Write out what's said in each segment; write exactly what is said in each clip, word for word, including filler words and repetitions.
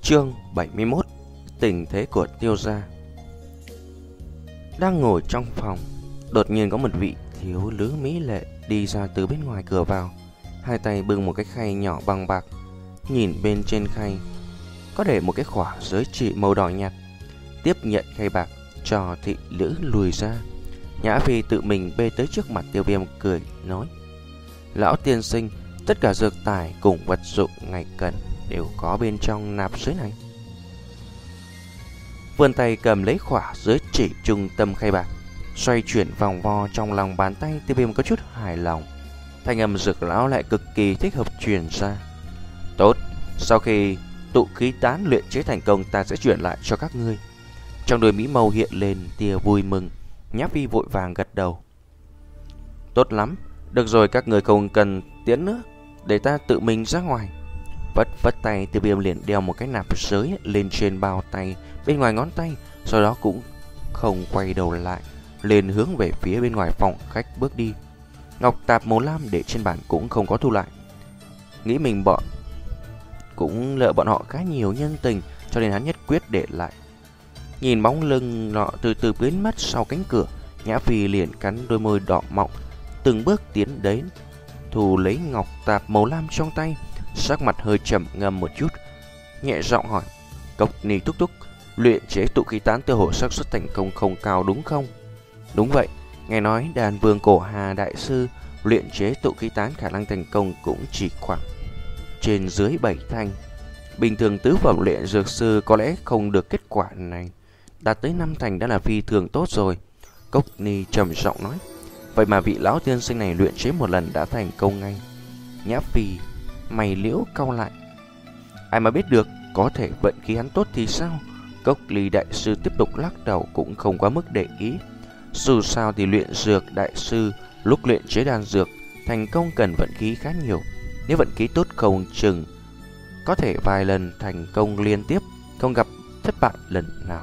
Chương bảy mươi mốt. Tình thế của Tiêu gia. Đang ngồi trong phòng, đột nhiên có một vị thiếu nữ mỹ lệ đi ra từ bên ngoài cửa vào, hai tay bưng một cái khay nhỏ bằng bạc. Nhìn bên trên khay có để một cái khỏa giới chỉ màu đỏ nhạt. Tiếp nhận khay bạc, cho thị nữ lùi ra. Nhã Phi tự mình bê tới trước mặt Tiêu Viêm, cười nói: "Lão tiên sinh, tất cả dược tài cùng vật dụng ngài cần đều có bên trong nạp giới này." Vươn tay cầm lấy khỏa giới chỉ trung tâm khay bạc, xoay chuyển vòng vo trong lòng bàn tay. Tiêu Viêm có chút hài lòng. Thanh âm Dược lão lại cực kỳ thích hợp truyền ra: "Tốt, sau khi tụ khí tán luyện chế thành công, ta sẽ chuyển lại cho các ngươi." Trong đôi mỹ mâu hiện lên tia vui mừng. Nhã Phi vội vàng gật đầu: "Tốt lắm, được rồi, các người không cần tiến nữa, để ta tự mình ra ngoài." Vất vất tay, Tiêu Viêm liền đeo một cái nạp giới lên trên bao tay bên ngoài ngón tay, sau đó cũng không quay đầu lại, liền hướng về phía bên ngoài phòng khách bước đi. Ngọc tạp màu lam để trên bàn cũng không có thu lại. Nghĩ mình bọn cũng lỡ bọn họ khá nhiều nhân tình, cho nên hắn nhất quyết để lại. Nhìn bóng lưng nọ từ từ biến mất sau cánh cửa, Nhã Phi liền cắn đôi môi đỏ mọng, từng bước tiến đến, thu lấy ngọc tạp màu lam trong tay, sắc mặt hơi trầm ngâm một chút, nhẹ giọng hỏi: "Cốc Ni thúc thúc, luyện chế tụ khí tán tiêu hồ xác suất thành công không cao đúng không?" "Đúng vậy, nghe nói Đàn Vương Cổ Hà đại sư luyện chế tụ khí tán khả năng thành công cũng chỉ khoảng trên dưới bảy thành. Bình thường tứ phẩm luyện dược sư có lẽ không được kết quả này, đạt tới năm thành đã là phi thường tốt rồi." Cốc Ni trầm giọng nói: "Vậy mà vị lão tiên sinh này luyện chế một lần đã thành công ngay." Nhã Phi mày liễu cau lại: "Ai mà biết được, có thể vận khí hắn tốt thì sao?" Cốc Ly đại sư tiếp tục lắc đầu, cũng không quá mức để ý. Dù sao thì luyện dược đại sư lúc luyện chế đan dược thành công cần vận khí khá nhiều. Nếu vận khí tốt không chừng có thể vài lần thành công liên tiếp, không gặp thất bại lần nào.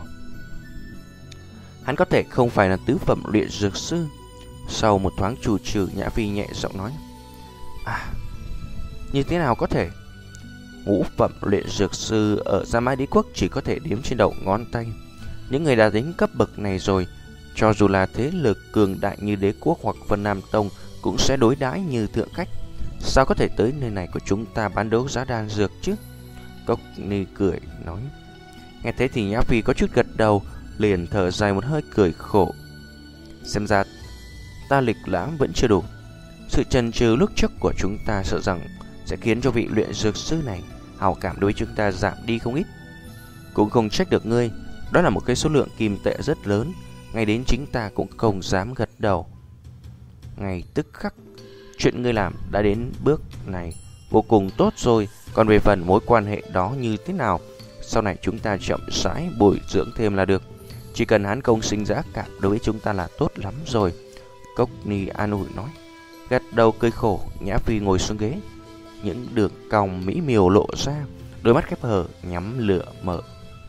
Hắn có thể không phải là tứ phẩm luyện dược sư. Sau một thoáng chủ trừ, Nhã Phi nhẹ giọng nói: "À, như thế nào có thể? Ngũ phẩm luyện dược sư ở Gia Mã Đế Quốc chỉ có thể đếm trên đầu ngón tay. Những người đã đến cấp bậc này rồi, cho dù là thế lực cường đại như Đế Quốc hoặc Vân Nam Tông cũng sẽ đối đãi như thượng khách. Sao có thể tới nơi này của chúng ta bán đấu giá đan dược chứ?" Cốc Ni cười nói. Nghe thế thì Nhã Phi có chút gật đầu, liền thở dài một hơi, cười khổ: "Xem ra ta lịch lãm vẫn chưa đủ. Sự chần chừ lúc trước của chúng ta sợ rằng sẽ khiến cho vị luyện dược sư này hảo cảm đối với chúng ta giảm đi không ít. Cũng không trách được ngươi, đó là một cái số lượng kim tệ rất lớn, ngay đến chính ta cũng không dám gật đầu." Ngay tức khắc, chuyện ngươi làm đã đến bước này vô cùng tốt rồi. Còn về phần mối quan hệ đó như thế nào, sau này chúng ta chậm rãi bồi dưỡng thêm là được. Chỉ cần hắn không sinh ra ác cảm đối với chúng ta là tốt lắm rồi." Cốc Ni an ủi nói. Gật đầu cười khổ, Nhã Phi ngồi xuống ghế, những đường cong mỹ miều lộ ra, đôi mắt khép hờ nhắm lửa mở.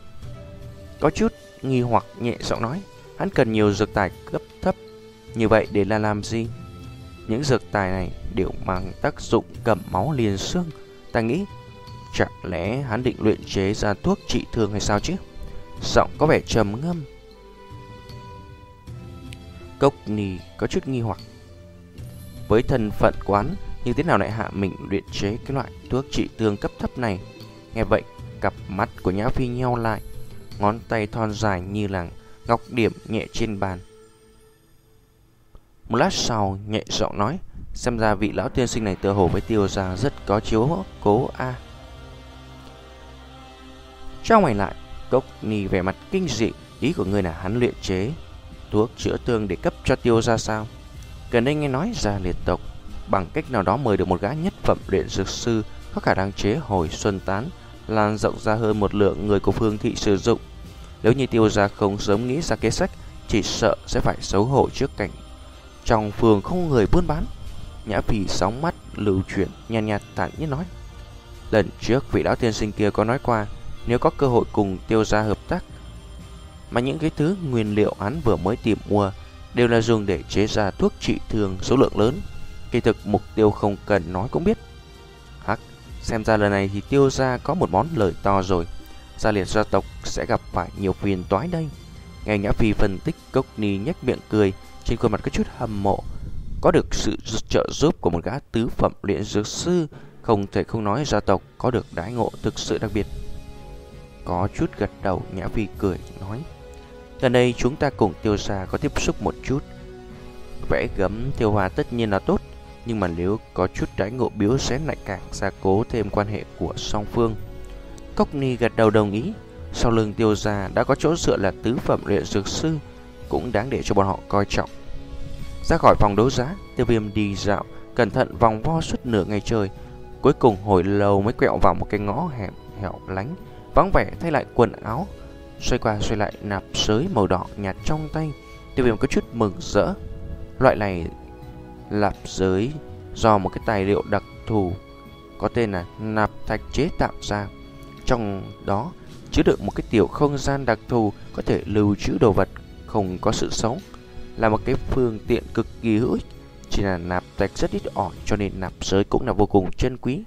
Có chút nghi hoặc nhẹ giọng nói: "Hắn cần nhiều dược tài cấp thấp như vậy để là làm gì?" "Những dược tài này đều mang tác dụng cầm máu liền xương. Ta nghĩ chẳng lẽ hắn định luyện chế ra thuốc trị thương hay sao chứ?" Giọng có vẻ trầm ngâm. Cốc Ni có chút nghi hoặc. Với thân phận quán, như thế nào lại hạ mình luyện chế cái loại thuốc trị thương cấp thấp này? Nghe vậy, cặp mắt của Nhã Phi nheo lại, ngón tay thon dài như là ngọc điểm nhẹ trên bàn. Một lát sau nhẹ giọng nói: "Xem ra vị lão tiên sinh này tựa hồ với Tiêu gia rất có chiếu cố a." Trong mày lại, Cốc Ni vẻ mặt kinh dị: "Ý của ngươi là hắn luyện chế thuốc chữa thương để cấp cho Tiêu gia sao?" Gần đây nghe nói Gia Liệt tộc bằng cách nào đó mời được một gã nhất phẩm luyện dược sư có khả năng chế hồi xuân tán, lan rộng ra hơn một lượng người của Phương thị sử dụng. Nếu như Tiêu gia không sớm nghĩ ra kế sách, chỉ sợ sẽ phải xấu hổ trước cảnh trong phường không người buôn bán. Nhã Phi sóng mắt lưu chuyển, nhàn nhạt thản nhiên nói: "Lần trước vị lão tiên sinh kia có nói qua, nếu có cơ hội cùng Tiêu gia hợp tác, mà những cái thứ nguyên liệu hắn vừa mới tìm mua đều là dùng để chế ra thuốc trị thương số lượng lớn. Kỳ thực mục tiêu không cần nói cũng biết." Hắc, xem ra lần này thì Tiêu gia có một món lời to rồi. Gia liệt gia tộc sẽ gặp phải nhiều phiền toái đây. Nghe Nhã Phi phân tích, Cốc Ni nhếch miệng cười, trên khuôn mặt có chút hâm mộ. Có được sự trợ giúp của một gã tứ phẩm luyện dược sư, không thể không nói gia tộc có được đãi ngộ thực sự đặc biệt. Có chút gật đầu, Nhã Phi cười nói: gần đây chúng ta cùng Tiêu gia có tiếp xúc một chút. Vẽ gấm Tiêu Hoa tất nhiên là tốt, nhưng mà nếu có chút đãi ngộ biếu xén lại càng gia cố thêm quan hệ của song phương. Cốc Ni gật đầu đồng ý. Sau lưng Tiêu gia đã có chỗ dựa là tứ phẩm luyện dược sư, cũng đáng để cho bọn họ coi trọng. Ra khỏi phòng đấu giá, Tiêu Viêm đi dạo cẩn thận vòng vo suốt nửa ngày trời, cuối cùng hồi lâu mới quẹo vào một cái ngõ hẻm hẻo lánh vắng vẻ, thay lại quần áo, xoay qua xoay lại nạp sới màu đỏ nhạt trong tay. Tiêu Viêm có chút mừng rỡ. Loại này nạp giới do một cái tài liệu đặc thù có tên là nạp thạch chế tạo ra, trong đó chứa đựng một cái tiểu không gian đặc thù có thể lưu trữ đồ vật không có sự sống, là một cái phương tiện cực kỳ hữu ích. Chỉ là nạp thạch rất ít ỏi, cho nên nạp giới cũng là vô cùng chân quý.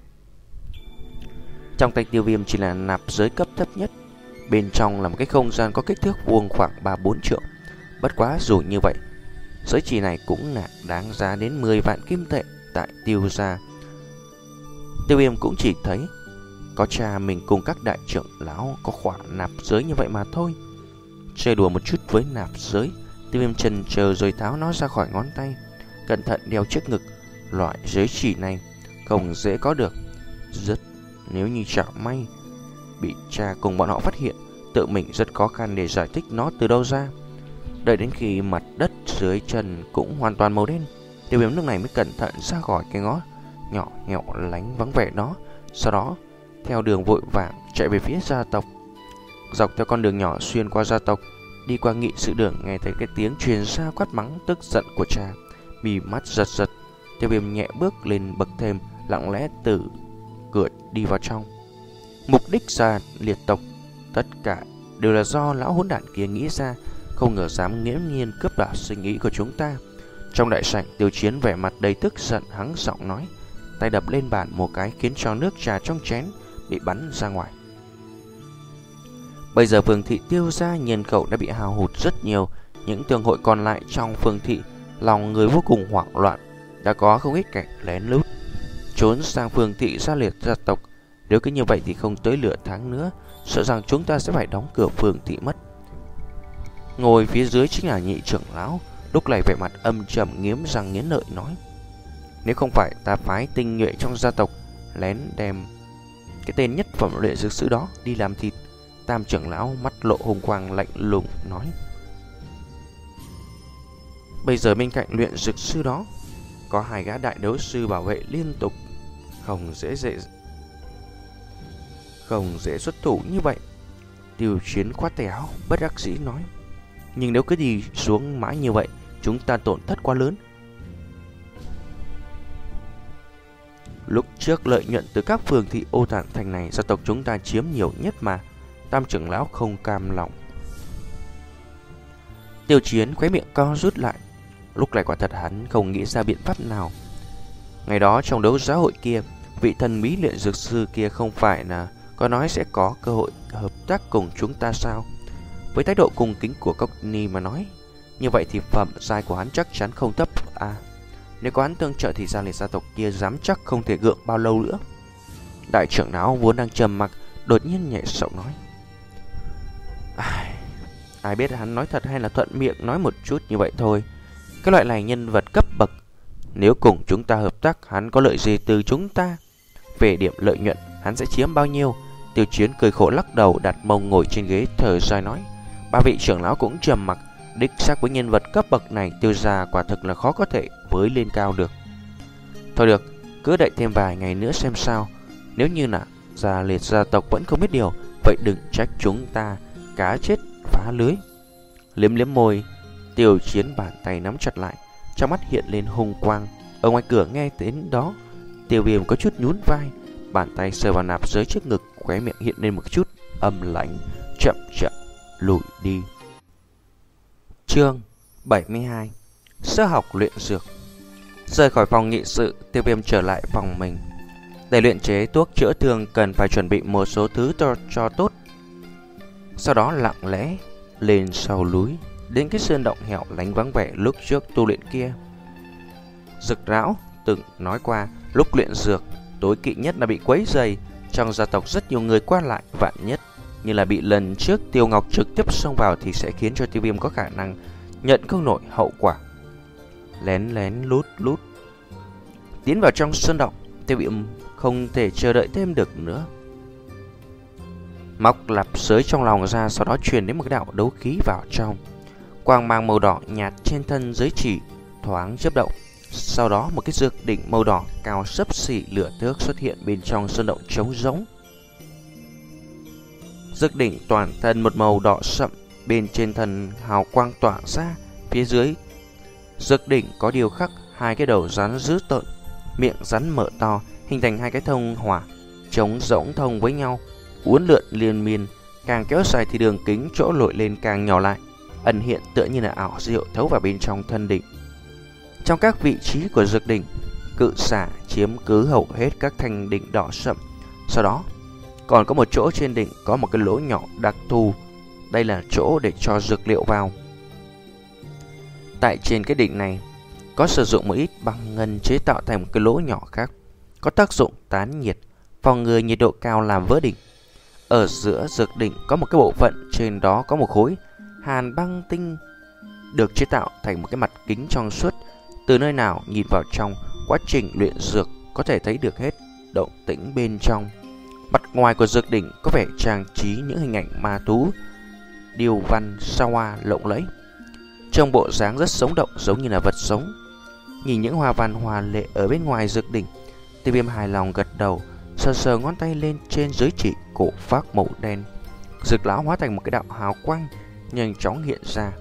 Trong tay Tiêu Viêm chỉ là nạp giới cấp thấp nhất, bên trong là một cái không gian có kích thước vuông khoảng ba bốn trượng. Bất quá dù như vậy, giới chỉ này cũng là đáng giá đến mười vạn kim tệ tại Tiêu gia. Tiêu Viêm cũng chỉ thấy có cha mình cùng các đại trưởng lão có khoản nạp giới như vậy mà thôi. Chơi đùa một chút với nạp giới, Tiêu Viêm chần chờ rồi tháo nó ra khỏi ngón tay, cẩn thận đeo trước ngực. Loại giới chỉ này không dễ có được, rất nếu như chả may bị cha cùng bọn họ phát hiện, tự mình rất khó khăn để giải thích nó từ đâu ra. Đợi đến khi mặt đất dưới chân cũng hoàn toàn màu đen, Tiêu Viêm lúc này mới cẩn thận ra khỏi cái ngõ nhỏ hẻo lánh vắng vẻ đó. Sau đó theo đường vội vàng chạy về phía gia tộc. Dọc theo con đường nhỏ xuyên qua gia tộc, đi qua nghị sự đường, nghe thấy cái tiếng truyền ra quát mắng tức giận của cha, mí mắt giật giật. Tiêu Viêm nhẹ bước lên bậc thềm, lặng lẽ từ cửa đi vào trong. Mục đích gia liệt tộc tất cả đều là do lão hỗn đản kia nghĩ ra, không ngờ dám nghiễm nhiên cướp đoạt suy nghĩ của chúng ta. Trong đại sảnh, Tiêu Chiến vẻ mặt đầy tức giận, hắng giọng nói, tay đập lên bàn một cái khiến cho nước trà trong chén bị bắn ra ngoài. Bây giờ phường thị Tiêu gia nhân khẩu đã bị hao hụt rất nhiều, những tường hội còn lại trong phường thị lòng người vô cùng hoảng loạn, đã có không ít kẻ lén lút trốn sang phường thị gia liệt gia tộc. Nếu cứ như vậy thì không tới nửa tháng nữa, sợ rằng chúng ta sẽ phải đóng cửa phường thị mất. Ngồi phía dưới chính là nhị trưởng lão, lúc này vẻ mặt âm trầm nghiến răng nghiến lợi nói, nếu không phải ta phái tinh nhuệ trong gia tộc lén đem cái tên nhất phẩm luyện dược sư đó đi làm thịt. Tam trưởng lão mắt lộ hùng quang lạnh lùng nói, bây giờ bên cạnh luyện dược sư đó có hai gã đại đấu sư bảo vệ liên tục, không dễ dễ không dễ xuất thủ như vậy. Tiêu Chiến khoát tay áo bất đắc dĩ nói, nhưng nếu cứ đi xuống mãi như vậy, chúng ta tổn thất quá lớn. Lúc trước lợi nhuận từ các phường thị Ô Tản Thành này gia tộc chúng ta chiếm nhiều nhất mà. Tam trưởng lão không cam lòng. Tiêu Chiến khóe miệng co rút lại. Lúc này quả thật hắn không nghĩ ra biện pháp nào. Ngày đó trong đấu giá hội kia, vị thần bí luyện dược sư kia không phải là có nói sẽ có cơ hội hợp tác cùng chúng ta sao? Với thái độ cung kính của Cốc Ni mà nói, như vậy thì phẩm giai của hắn chắc chắn không thấp à. Nếu có hắn tương trợ thì gia liệt gia tộc kia dám chắc không thể gượng bao lâu nữa. Đại trưởng lão vốn đang trầm mặc, đột nhiên nhẹ giọng nói, ai, ai biết hắn nói thật hay là thuận miệng nói một chút như vậy thôi. Cái loại này nhân vật cấp bậc, nếu cùng chúng ta hợp tác, hắn có lợi gì từ chúng ta? Về điểm lợi nhuận, hắn sẽ chiếm bao nhiêu? Tiêu Chiến cười khổ lắc đầu, đặt mông ngồi trên ghế thở dài nói, ba vị trưởng lão cũng trầm mặc. Đích xác với nhân vật cấp bậc này, Tiêu gia quả thực là khó có thể với lên cao được. Thôi được, cứ đợi thêm vài ngày nữa xem sao. Nếu như là gia liệt gia tộc vẫn không biết điều, vậy đừng trách chúng ta cá chết phá lưới. Liếm liếm môi, Tiêu Chiến bàn tay nắm chặt lại, trong mắt hiện lên hung quang. Ở ngoài cửa nghe đến đó, Tiêu Viêm có chút nhún vai, bàn tay sờ vào nạp giới trước ngực, khóe miệng hiện lên một chút âm lãnh, chậm chậm lùi đi. Chương bảy mươi hai. Sơ học luyện dược. Rời khỏi phòng nghị sự, Tiêu Viêm trở lại phòng mình. Để luyện chế thuốc chữa thương cần phải chuẩn bị một số thứ cho, cho tốt. Sau đó lặng lẽ lên sau núi, đến cái sơn động hẻo lánh vắng vẻ lúc trước tu luyện kia. Dực lão từng nói qua, lúc luyện dược tối kỵ nhất là bị quấy rầy. Trong gia tộc rất nhiều người qua lại, vạn nhất như là bị lần trước Tiêu Ngọc trực tiếp xông vào thì sẽ khiến cho Tiêu Viêm có khả năng nhận không nổi hậu quả. Lén lén lút lút tiến vào trong sơn động, Tiêu Viêm không thể chờ đợi thêm được nữa. Móc lạp sới trong lòng ra, sau đó truyền đến một cái đạo đấu khí vào trong. Quang mang màu đỏ nhạt trên thân giới chỉ thoáng chớp động. Sau đó một cái dược đỉnh màu đỏ cao xấp xỉ lửa thước xuất hiện bên trong sơn động trống rỗng. Dược đỉnh toàn thân một màu đỏ sậm, bên trên thân hào quang tỏa ra. Phía dưới dược đỉnh có điều khắc hai cái đầu rắn dữ tợn, miệng rắn mở to, hình thành hai cái thông hỏa trống rỗng thông với nhau, uốn lượn liên miên. Càng kéo dài thì đường kính chỗ lội lên càng nhỏ lại, ẩn hiện tựa như là ảo diệu thấu vào bên trong thân đỉnh. Trong các vị trí của dược đỉnh, cự xả chiếm cứ hầu hết các thanh đỉnh đỏ sậm. Sau đó còn có một chỗ trên đỉnh có một cái lỗ nhỏ đặc thù, đây là chỗ để cho dược liệu vào. Tại trên cái đỉnh này có sử dụng một ít băng ngân chế tạo thành một cái lỗ nhỏ khác, có tác dụng tán nhiệt, phòng ngừa nhiệt độ cao làm vỡ đỉnh. Ở giữa dược đỉnh có một cái bộ phận, trên đó có một khối hàn băng tinh được chế tạo thành một cái mặt kính trong suốt. Từ nơi nào nhìn vào trong quá trình luyện dược có thể thấy được hết động tĩnh bên trong. Mặt ngoài của dược đỉnh có vẻ trang trí những hình ảnh ma thú, điêu văn sao hoa lộng lẫy, trông bộ dáng rất sống động, giống như là vật sống. Nhìn những hoa văn hoa lệ ở bên ngoài dược đỉnh, Tiêu Viêm hài lòng gật đầu, sờ sờ ngón tay lên trên giới chỉ cổ phác màu đen. Dược lão hóa thành một cái đạo hào quang nhanh chóng hiện ra.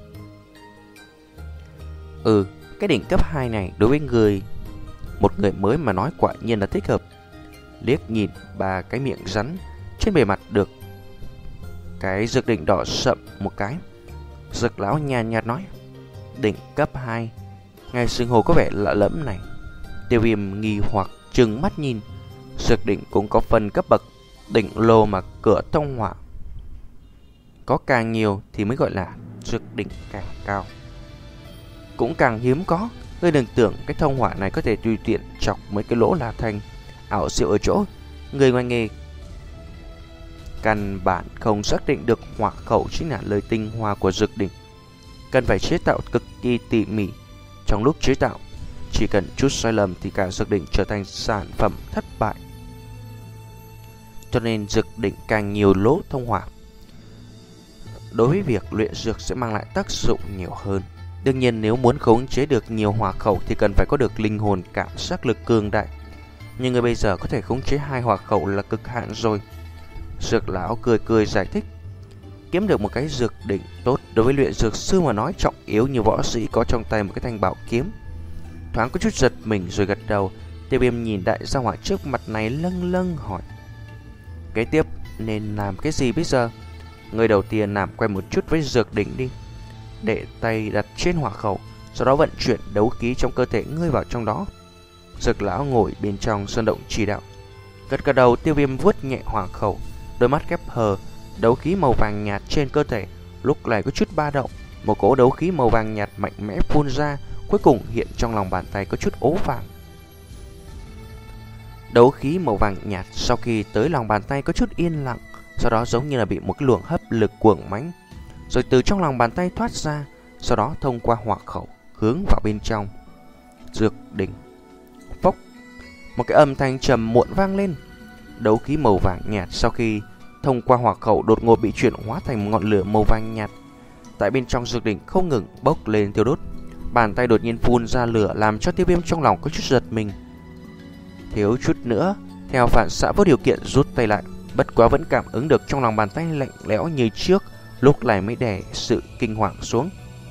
Ừ, cái đỉnh cấp hai này đối với người một người mới mà nói quả nhiên là thích hợp. Liếc nhìn ba cái miệng rắn trên bề mặt được cái dược đỉnh đỏ sậm một cái, dược lão nhàn nhạt nói: đỉnh cấp hai, ngài xưng hô có vẻ lạ lẫm này. Tiêu Viêm nghi hoặc trừng mắt nhìn. Dược đỉnh cũng có phần cấp bậc, đỉnh lô mà cửa thông hỏa có càng nhiều thì mới gọi là dược đỉnh càng cao, cũng càng hiếm có. Ngươi đừng tưởng cái thông hỏa này có thể tùy tiện chọc mấy cái lỗ là thành. Ảo diệu ở chỗ người ngoài nghề căn bản không xác định được hỏa khẩu chính là lời tinh hoa của dược đỉnh, cần phải chế tạo cực kỳ tỉ mỉ. Trong lúc chế tạo, chỉ cần chút sai lầm thì cả dược đỉnh trở thành sản phẩm thất bại. Cho nên dược đỉnh càng nhiều lỗ thông hỏa, đối với việc luyện dược sẽ mang lại tác dụng nhiều hơn. Đương nhiên nếu muốn khống chế được nhiều hỏa khẩu thì cần phải có được linh hồn cảm giác lực cường đại. Nhưng người bây giờ có thể khống chế hai hỏa khẩu là cực hạn rồi. Dược lão cười cười giải thích. Kiếm được một cái dược đỉnh tốt đối với luyện dược sư mà nói trọng yếu như võ sĩ có trong tay một cái thanh bảo kiếm. Thoáng có chút giật mình rồi gật đầu. Tiêu Viêm nhìn đại gia hỏa trước mặt này lâng lâng hỏi: kế tiếp nên làm cái gì bây giờ? Người đầu tiên làm quen một chút với dược đỉnh đi, để tay đặt trên hỏa khẩu, sau đó vận chuyển đấu khí trong cơ thể ngươi vào trong đó. Dược lão ngồi bên trong sơn động chỉ đạo. Gật gật đầu, Tiêu Viêm vuốt nhẹ hỏa khẩu, đôi mắt khép hờ, đấu khí màu vàng nhạt trên cơ thể lúc này có chút ba động. Một cỗ đấu khí màu vàng nhạt mạnh mẽ phun ra, cuối cùng hiện trong lòng bàn tay có chút ố vàng. Đấu khí màu vàng nhạt sau khi tới lòng bàn tay có chút yên lặng, sau đó giống như là bị một cái luồng hấp lực cuồng mãnh, rồi từ trong lòng bàn tay thoát ra, sau đó thông qua hỏa khẩu hướng vào bên trong dược đỉnh. Phốc, một cái âm thanh trầm muộn vang lên. Đấu khí màu vàng nhạt sau khi thông qua hỏa khẩu đột ngột bị chuyển hóa thành một ngọn lửa màu vàng nhạt, tại bên trong dược đỉnh không ngừng bốc lên thiêu đốt. Bàn tay đột nhiên phun ra lửa làm cho Tiêu Viêm trong lòng có chút giật mình, thiếu chút nữa theo phản xạ vô điều kiện rút tay lại. Bất quá vẫn cảm ứng được trong lòng bàn tay lạnh lẽo như trước, lúc này mới đè sự kinh hoàng xuống.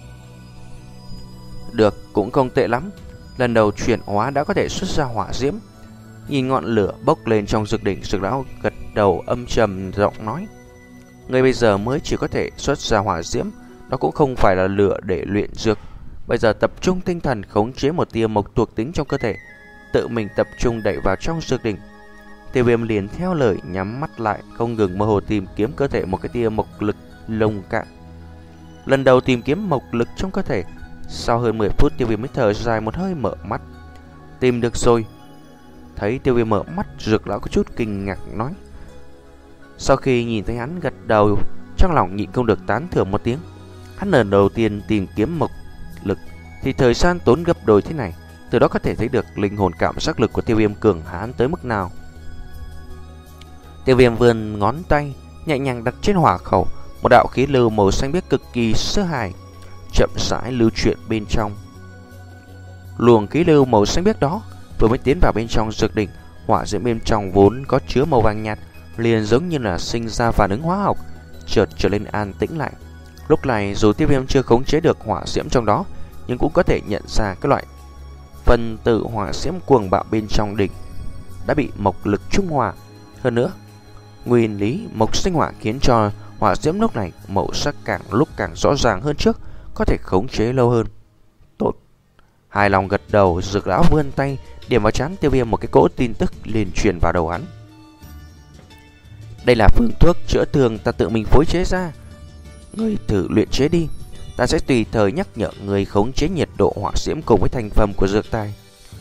Được, cũng không tệ lắm. Lần đầu chuyển hóa đã có thể xuất ra hỏa diễm. Nhìn ngọn lửa bốc lên trong dược đỉnh, dược lão gật đầu âm trầm giọng nói: người bây giờ mới chỉ có thể xuất ra hỏa diễm, đó cũng không phải là lửa để luyện dược. Bây giờ tập trung tinh thần khống chế một tia mộc thuộc tính trong cơ thể, tự mình tập trung đẩy vào trong dược đỉnh. Tiêu Viêm liền theo lời nhắm mắt lại, không ngừng mơ hồ tìm kiếm cơ thể một cái tia mộc lực lông cạn. Lần đầu tìm kiếm mộc lực trong cơ thể, sau hơn mười phút Tiêu Viêm mới thở dài một hơi mở mắt. Tìm được rồi. Thấy Tiêu Viêm mở mắt, Dược lão có chút kinh ngạc nói. Sau khi nhìn thấy hắn gật đầu, trong lòng nhịn không được tán thưởng một tiếng. Hắn lần đầu tiên tìm kiếm mộc lực thì thời gian tốn gấp đôi thế này, từ đó có thể thấy được linh hồn cảm giác lực của Tiêu Viêm cường hãn tới mức nào. Tiêu Viêm vươn ngón tay nhẹ nhàng đặt trên hỏa khẩu, một đạo khí lưu màu xanh biếc cực kỳ sơ hài chậm rãi lưu chuyển bên trong. Luồng khí lưu màu xanh biếc đó vừa mới tiến vào bên trong dược đỉnh, hỏa diễm bên trong vốn có chứa màu vàng nhạt liền giống như là sinh ra phản ứng hóa học, chợt trở lên an tĩnh lại. Lúc này dù Tiêu Viêm chưa khống chế được hỏa diễm trong đó, nhưng cũng có thể nhận ra cái loại phần tử hỏa diễm cuồng bạo bên trong đỉnh đã bị mộc lực trung hòa. Hơn nữa, nguyên lý mộc sinh hỏa khiến cho hỏa diễm lúc này màu sắc càng lúc càng rõ ràng hơn trước, có thể khống chế lâu hơn. Tốt. Hài lòng gật đầu, Dược lão vươn tay điểm vào trán Tiêu Viêm một cái cỗ tin tức liền truyền vào đầu hắn. Đây là phương thuốc chữa thương ta tự mình phối chế ra, ngươi thử luyện chế đi. Ta sẽ tùy thời nhắc nhở người khống chế nhiệt độ hỏa diễm cùng với thành phẩm của dược tài.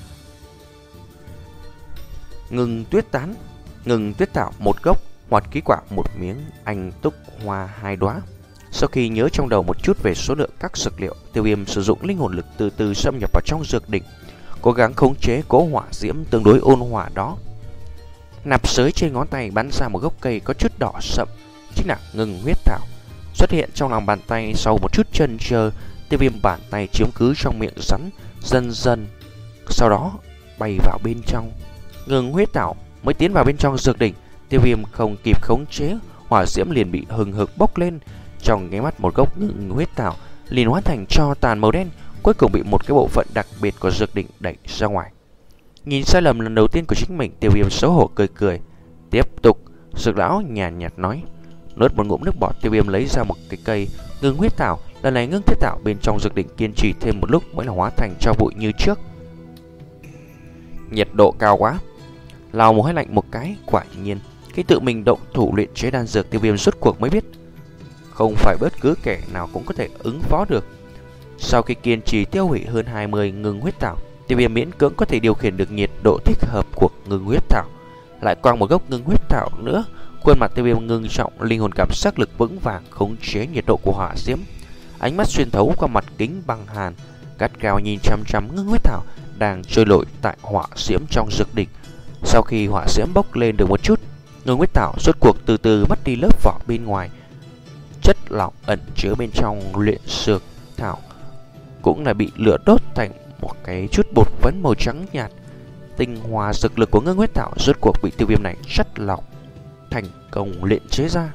Ngừng tuyết tán, ngừng tuyết thảo một gốc, hoạt ký quả một miếng, anh túc hoa hai đóa. Sau khi nhớ trong đầu một chút về số lượng các dược liệu, Tiêu Viêm sử dụng linh hồn lực từ từ xâm nhập vào trong dược đỉnh, cố gắng khống chế cỗ hỏa diễm tương đối ôn hòa đó. Nạp sới trên ngón tay bắn ra một gốc cây có chút đỏ sậm, chính là ngừng huyết thảo. Xuất hiện trong lòng bàn tay sau một chút chần chờ, Tiêu Viêm bàn tay chiếm cứ trong miệng rắn, dần dần sau đó bay vào bên trong. Ngừng huyết thảo mới tiến vào bên trong dược đỉnh, Tiêu Viêm không kịp khống chế, hỏa diễm liền bị hừng hực bốc lên. Trong nháy mắt một gốc ngừng huyết thảo liền hóa thành tro tàn màu đen, cuối cùng bị một cái bộ phận đặc biệt của dược đỉnh đẩy ra ngoài. Nhìn sai lầm lần đầu tiên của chính mình, Tiêu Viêm xấu hổ cười cười. Tiếp tục, Dược lão nhàn nhạt nói. Nuốt một ngụm nước bọt, Tiêu Viêm lấy ra một cái cây ngưng huyết thảo. Lần này ngưng huyết thảo bên trong dược đỉnh kiên trì thêm một lúc mới là hóa thành tro bụi như trước. Nhiệt độ cao quá. Lau một hơi lạnh một cái, quả nhiên khi tự mình động thủ luyện chế đan dược, Tiêu Viêm rốt cuộc mới biết không phải bất cứ kẻ nào cũng có thể ứng phó được. Sau khi kiên trì tiêu hủy hơn hai mươi ngưng huyết thảo, Tiêu Viêm miễn cưỡng có thể điều khiển được nhiệt độ thích hợp của ngưng huyết thảo. Lại quăng một gốc ngưng huyết thảo nữa, khuôn mặt Tiêu Viêm ngưng trọng, linh hồn cảm giác lực vững vàng khống chế nhiệt độ của hỏa diễm. Ánh mắt xuyên thấu qua mặt kính băng hàn, gắt gao nhìn chăm chăm ngưng huyết thảo đang trôi nổi tại hỏa diễm trong dược đỉnh. Sau khi hỏa diễm bốc lên được một chút, ngưng huyết thảo rốt cuộc từ từ mất đi lớp vỏ bên ngoài. Chất lỏng ẩn chứa bên trong luyện dược thảo cũng là bị lửa đốt thành một cái chút bột phấn màu trắng nhạt. Tinh hoa dược lực của ngưng huyết thảo rốt cuộc bị Tiêu Viêm này chất lỏng thành công luyện chế ra.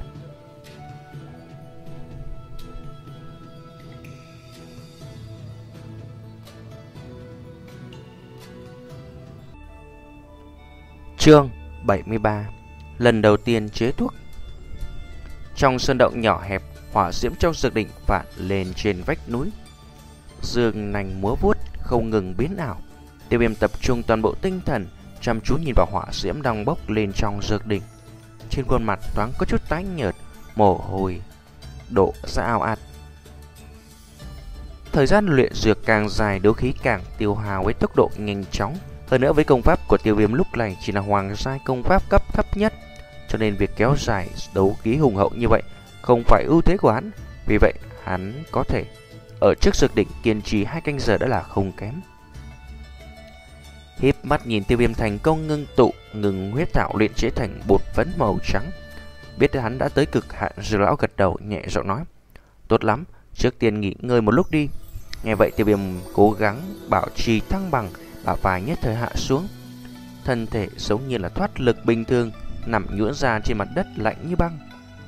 Chương bảy mươi ba. Lần đầu tiên chế thuốc. Trong sơn động nhỏ hẹp, hỏa diễm trong dược đỉnh phản lên trên vách núi, dương nành múa vuốt không ngừng biến ảo. Tiêu Viêm tập trung toàn bộ tinh thần, chăm chú nhìn vào hỏa diễm đang bốc lên trong dược đỉnh. Trên khuôn mặt thoáng có chút tái nhợt, mồ hôi đổ ra ào ạt. Thời gian luyện dược càng dài, đấu khí càng tiêu hao với tốc độ nhanh chóng. Hơn nữa với công pháp của Tiêu Viêm lúc này chỉ là hoàng giai công pháp cấp thấp nhất, cho nên việc kéo dài đấu khí hùng hậu như vậy không phải ưu thế của hắn. Vì vậy hắn có thể ở trước dược đỉnh kiên trì hai canh giờ đã là không kém. Híp mắt nhìn Tiêu Viêm thành công ngưng tụ ngừng huyết thảo luyện chế thành bột phấn màu trắng, biết hắn đã tới cực hạn, Dược lão gật đầu nhẹ giọng nói: tốt lắm, trước tiên nghỉ ngơi một lúc đi. Nghe vậy Tiêu Viêm cố gắng bảo trì thăng bằng, bả vai nhất thời hạ xuống, thân thể giống như là thoát lực bình thường nằm nhũn ra trên mặt đất lạnh như băng.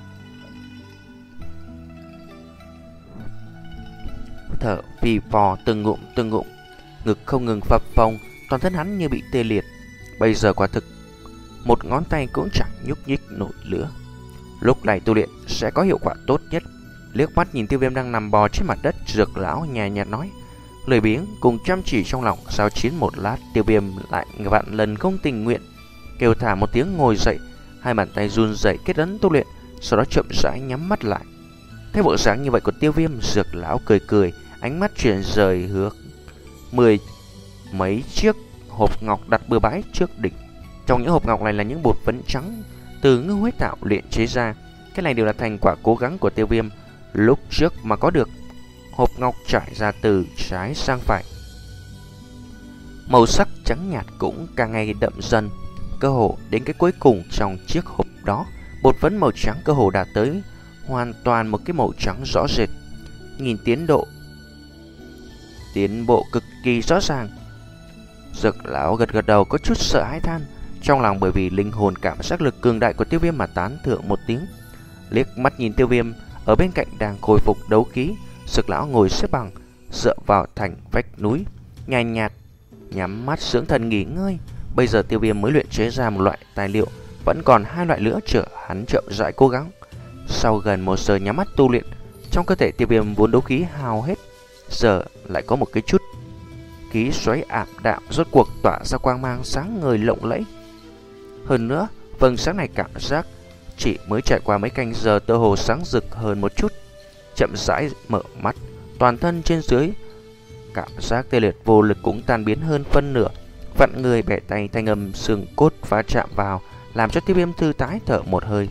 Thở phì phò từng ngụm từng ngụm, ngực không ngừng phập phồng, toàn thân hắn như bị tê liệt. Bây giờ quả thực một ngón tay cũng chẳng nhúc nhích nổi nữa. Lúc này tu luyện sẽ có hiệu quả tốt nhất. Liếc mắt nhìn Tiêu Viêm đang nằm bò trên mặt đất, Dược lão nhàn nhạt nói, lười biếng cùng chăm chỉ trong lòng giao chiến một lát. Tiêu Viêm lại vạn lần không tình nguyện, kêu thả một tiếng ngồi dậy, hai bàn tay run rẩy kết ấn tu luyện, sau đó chậm rãi nhắm mắt lại. Thấy bộ dáng như vậy của Tiêu Viêm, Dược lão cười cười, ánh mắt chuyển rời hướng mười mấy chiếc hộp ngọc đặt bừa bãi trước đỉnh. Trong những hộp ngọc này là những bột phấn trắng từ ngư huyết tạo luyện chế ra. Cái này đều là thành quả cố gắng của Tiêu Viêm lúc trước mà có được. Hộp ngọc trải ra từ trái sang phải, màu sắc trắng nhạt cũng càng ngày đậm dần. Cơ hồ đến cái cuối cùng trong chiếc hộp đó, bột phấn màu trắng cơ hồ đạt tới hoàn toàn một cái màu trắng rõ rệt. Nhìn tiến độ tiến bộ cực kỳ rõ ràng. Dược lão gật gật đầu, có chút sợ hãi than trong lòng, bởi vì linh hồn cảm giác lực cường đại của Tiêu Viêm mà tán thưởng một tiếng. Liếc mắt nhìn Tiêu Viêm ở bên cạnh đang khôi phục đấu khí, Dược lão ngồi xếp bằng dựa vào thành vách núi, nhàn nhạt nhắm mắt dưỡng thần nghỉ ngơi. Bây giờ Tiêu Viêm mới luyện chế ra một loại tài liệu, vẫn còn hai loại nữa chờ hắn chậm rãi cố gắng. Sau gần một giờ nhắm mắt tu luyện, trong cơ thể Tiêu Viêm vốn đấu khí hao hết, giờ lại có một cái chút khí xoáy ảm đạm rốt cuộc tỏa ra quang mang sáng ngời lộng lẫy. Hơn nữa, vầng sáng này cảm giác chỉ mới trải qua mấy canh giờ tựa hồ sáng rực hơn một chút. Chậm rãi mở mắt, toàn thân trên dưới cảm giác tê liệt vô lực cũng tan biến hơn phân nửa. Vặn người bẻ tay, thanh âm xương cốt va chạm vào làm cho Tiêu Viêm thư thái thở một hơi.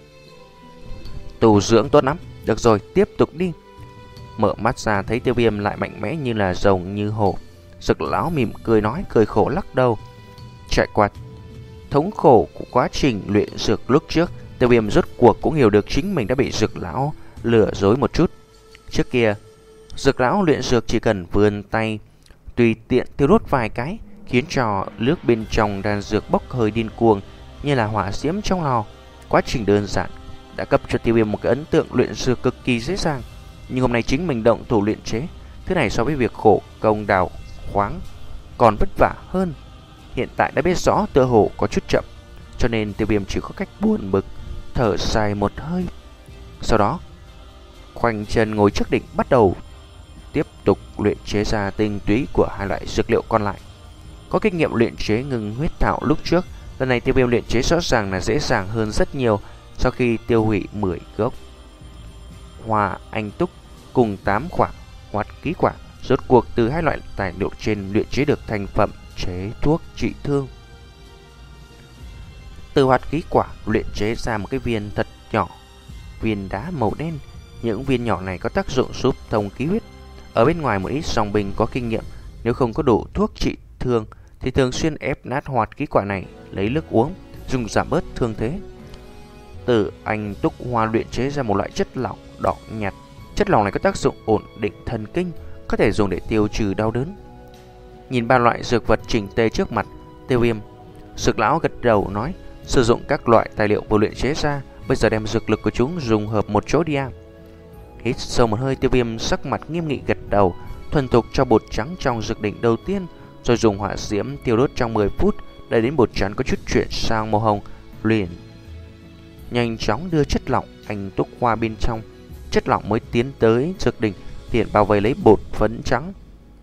Tu dưỡng tốt lắm, được rồi, tiếp tục đi. Mở mắt ra thấy Tiêu Viêm lại mạnh mẽ như là rồng như hổ, Dược lão mỉm cười nói, cười khổ lắc đầu. Trải qua thống khổ của quá trình luyện dược lúc trước, Tiêu Viêm rốt cuộc cũng hiểu được chính mình đã bị Dược lão lừa dối một chút. Trước kia, Dược lão luyện dược chỉ cần vươn tay tùy tiện tiêu đốt vài cái, khiến cho nước bên trong đan dược bốc hơi điên cuồng như là hỏa diễm trong lò. Quá trình đơn giản đã cấp cho Tiêu Viêm một cái ấn tượng luyện dược cực kỳ dễ dàng. Nhưng hôm nay chính mình động thủ luyện chế, thứ này so với việc khổ công đào khoáng còn vất vả hơn. Hiện tại đã biết rõ tựa hồ có chút chậm, cho nên Tiêu Viêm chỉ có cách buồn bực thở dài một hơi. Sau đó khoanh chân ngồi trước đỉnh, bắt đầu tiếp tục luyện chế ra tinh túy của hai loại dược liệu còn lại. Có kinh nghiệm luyện chế ngưng huyết thảo lúc trước, lần này Tiêu Viêm luyện chế rõ ràng là dễ dàng hơn rất nhiều. Sau khi tiêu hủy mười gốc hoa anh túc cùng tám quả hoạt ký quả, rốt cuộc từ hai loại tài liệu trên luyện chế được thành phẩm chế thuốc trị thương. Từ hoạt ký quả luyện chế ra một cái viên thật nhỏ, viên đá màu đen. Những viên nhỏ này có tác dụng giúp thông khí huyết. Ở bên ngoài một ít song binh có kinh nghiệm, nếu không có đủ thuốc trị thương thì thường xuyên ép nát hoạt ký quả này lấy nước uống, dùng giảm bớt thương thế. Từ anh túc hoa luyện chế ra một loại chất lỏng đỏ nhạt. Chất lỏng này có tác dụng ổn định thần kinh, có thể dùng để tiêu trừ đau đớn. Nhìn ba loại dược vật chỉnh tề trước mặt Tiêu Viêm, Dược lão gật đầu nói, sử dụng các loại tài liệu vừa luyện chế ra, bây giờ đem dược lực của chúng dùng hợp một chỗ đi à. Hít sâu một hơi, Tiêu Viêm sắc mặt nghiêm nghị gật đầu, thuần thục cho bột trắng trong dược đỉnh đầu tiên, rồi dùng hỏa diễm tiêu đốt trong mười phút, để đến bột trắng có chút chuyển sang màu hồng, liền nhanh chóng đưa chất lỏng anh túc hoa bên trong. Chất lỏng mới tiến tới dược đỉnh, liền bao vây lấy bột phấn trắng.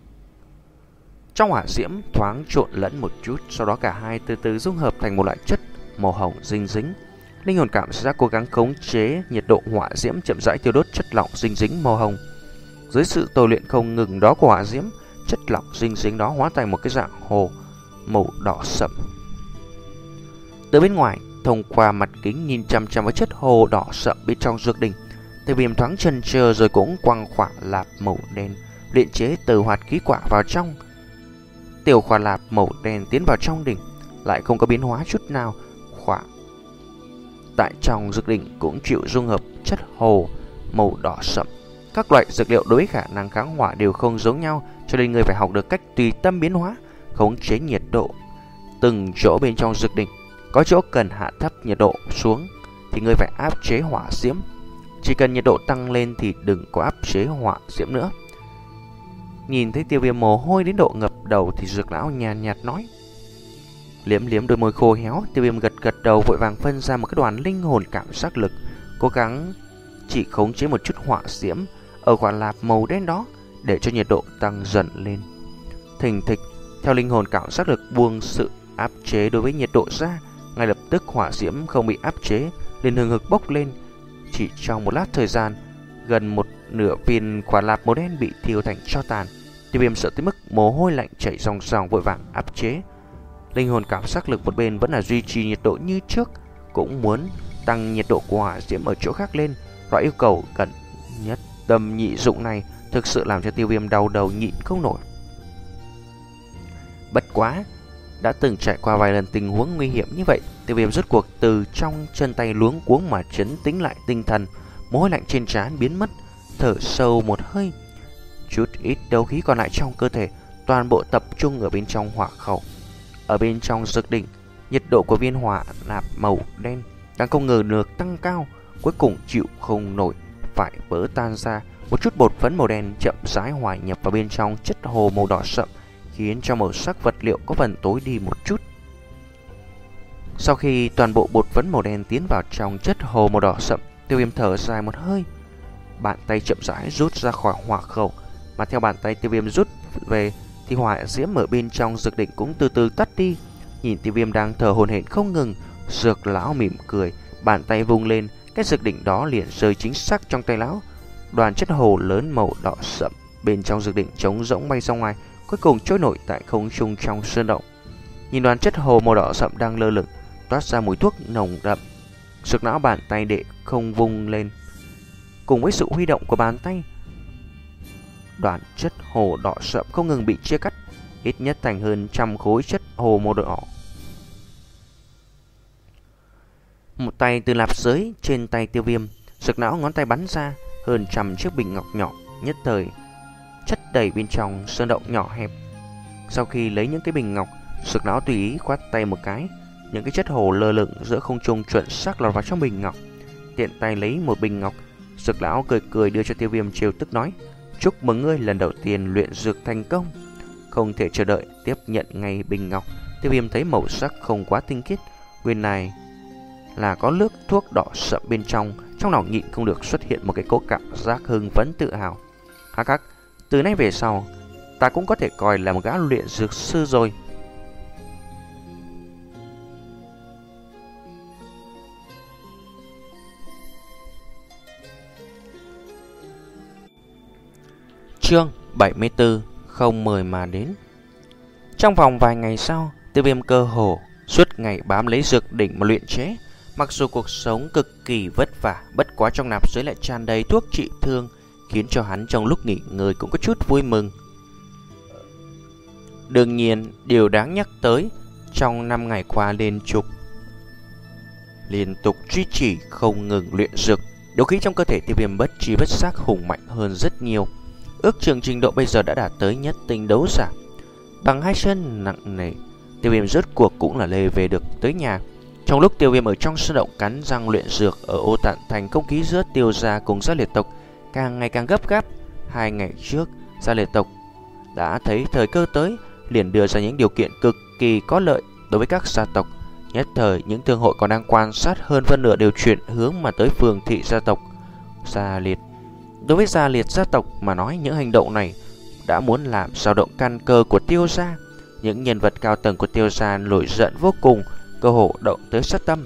Trong hỏa diễm thoáng trộn lẫn một chút, sau đó cả hai từ từ dung hợp thành một loại chất màu hồng dinh dính. Linh hồn cảm giác cố gắng khống chế nhiệt độ hỏa diễm, chậm rãi tiêu đốt chất lỏng dinh dính màu hồng. Dưới sự tôi luyện không ngừng đó của hỏa diễm, chất lỏng dinh dính đó hóa thành một cái dạng hồ màu đỏ sậm. Từ bên ngoài, thông qua mặt kính nhìn chăm chăm vào chất hồ đỏ sậm bên trong dược đỉnh, Tiêu Viêm thoáng chần chờ rồi cũng quăng khỏa lạp màu đen luyện chế từ hoạt khí quả vào trong. Tiểu khỏa lạp màu đen tiến vào trong đỉnh, lại không có biến hóa chút nào. Khỏa tại trong dược đỉnh cũng chịu dung hợp chất hồ màu đỏ sậm. Các loại dược liệu đối với khả năng kháng hỏa đều không giống nhau, cho nên người phải học được cách tùy tâm biến hóa, khống chế nhiệt độ từng chỗ bên trong dược đỉnh. Có chỗ cần hạ thấp nhiệt độ xuống thì người phải áp chế hỏa diễm, chỉ cần nhiệt độ tăng lên thì đừng có áp chế hỏa diễm nữa. Nhìn thấy Tiêu Viêm mồ hôi đến độ ngập đầu thì Dược lão nhàn nhạt nói. Liếm liếm đôi môi khô héo, Tiêu Viêm gật gật đầu, vội vàng phân ra một cái đoàn linh hồn cảm giác lực, cố gắng chỉ khống chế một chút hỏa diễm ở quả lạp màu đen đó để cho nhiệt độ tăng dần lên. Thình thịch, theo linh hồn cảm giác lực buông sự áp chế đối với nhiệt độ ra, ngay lập tức hỏa diễm không bị áp chế, liền hừng hực bốc lên. Chỉ trong một lát thời gian, Gần một nửa viên quả lạp màu đen bị thiêu thành tro tàn. Tiêu Viêm sợ tới mức mồ hôi lạnh chảy ròng ròng, vội vàng áp chế. Linh hồn cảm giác lực một bên vẫn là duy trì nhiệt độ như trước, cũng muốn tăng nhiệt độ của hỏa diễm ở chỗ khác lên. Loại yêu cầu cẩn nhất tâm nhị dụng này thực sự làm cho Tiêu Viêm đau đầu nhịn không nổi. Bất quá, đã từng trải qua vài lần tình huống nguy hiểm như vậy, Tiêu Viêm rốt cuộc từ trong chân tay luống cuống mà trấn tĩnh lại tinh thần. Mồ hôi lạnh trên trán biến mất, thở sâu một hơi. Chút ít đấu khí còn lại trong cơ thể toàn bộ tập trung ở bên trong hỏa khẩu. Ở bên trong dược đỉnh, nhiệt độ của viên hỏa lạp màu đen đang không ngờ được tăng cao, cuối cùng chịu không nổi phải vỡ tan ra. Một chút bột phấn màu đen chậm rãi hòa nhập vào bên trong chất hồ màu đỏ sậm, khiến cho màu sắc vật liệu có phần tối đi một chút. Sau khi toàn bộ bột phấn màu đen tiến vào trong chất hồ màu đỏ sậm, Tiêu Viêm thở dài một hơi, bàn tay chậm rãi rút ra khỏi hỏa khẩu, mà theo bàn tay Tiêu Viêm rút về thì hỏa diễm ở bên trong dược đỉnh cũng từ từ tắt đi. Nhìn Tiêu Viêm đang thở hổn hển không ngừng, Dược lão mỉm cười, bàn tay vung lên, cái dược đỉnh đó liền rơi chính xác trong tay lão. Đoàn chất hồ lớn màu đỏ sậm bên trong dược đỉnh trống rỗng bay ra ngoài, cuối cùng trôi nổi tại không trung trong sơn động. Nhìn đoàn chất hồ màu đỏ sậm đang lơ lửng, toát ra mùi thuốc nồng đậm. Dược lão bàn tay đệ không vung lên, cùng với sự huy động của bàn tay, đoàn chất hồ đỏ sậm không ngừng bị chia cắt, ít nhất thành hơn trăm khối chất hồ màu đỏ. Một tay từ lạp giới trên tay Tiêu Viêm, Dược lão ngón tay bắn ra hơn trăm chiếc bình ngọc nhỏ, nhất thời chất đầy bên trong sơn động nhỏ hẹp. Sau khi lấy những cái bình ngọc, Dược lão tùy ý khoát tay một cái, những cái chất hồ lơ lửng giữa không trung chuẩn xác lọt vào trong bình ngọc. Tiện tay lấy một bình ngọc, Dược lão cười cười đưa cho Tiêu Viêm, trêu tức nói: "Chúc mừng ngươi lần đầu tiên luyện dược thành công." Không thể chờ đợi tiếp nhận ngay bình ngọc, Tiêu Viêm thấy màu sắc không quá tinh khiết, nguyên này là có nước thuốc đỏ sậm bên trong, trong lòng nhịn không được xuất hiện một cái cố cảm giác hưng phấn tự hào. Hắc hắc, từ nay về sau, ta cũng có thể coi là một gã luyện dược sư rồi. Chương bảy mươi tư, không mời mà đến. Trong vòng vài ngày sau, Tiêu Viêm cơ hồ suốt ngày bám lấy dược đỉnh mà luyện chế. Mặc dù cuộc sống cực kỳ vất vả, bất quá trong nạp giới lại tràn đầy thuốc trị thương, khiến cho hắn trong lúc nghỉ ngơi cũng có chút vui mừng. Đương nhiên, điều đáng nhắc tới, trong năm ngày qua liên tục liên tục duy trì không ngừng luyện dược, đấu khí trong cơ thể Tiêu Viêm bất chi bất giác hùng mạnh hơn rất nhiều. Ước chừng trình độ bây giờ đã đạt tới nhất tinh đấu giả. Bằng hai chân nặng nề, Tiêu Viêm rốt cuộc cũng là lê về được tới nhà. Trong lúc Tiêu Viêm ở trong sơn động cắn răng luyện dược, ở Ô Tạn Thành không khí giữa Tiêu gia cùng Gia Liệt tộc càng ngày càng gấp gáp. Hai ngày trước, Gia Liệt tộc đã thấy thời cơ tới, liền đưa ra những điều kiện cực kỳ có lợi đối với các gia tộc. Nhất thời, những thương hội còn đang quan sát hơn phân nửa đều chuyển hướng mà tới phường thị gia tộc Gia Liệt. Đối với Gia Liệt gia tộc mà nói, những hành động này đã muốn làm dao động căn cơ của Tiêu gia. Những nhân vật cao tầng của Tiêu gia nổi giận vô cùng, cơ hồ động tới sát tâm.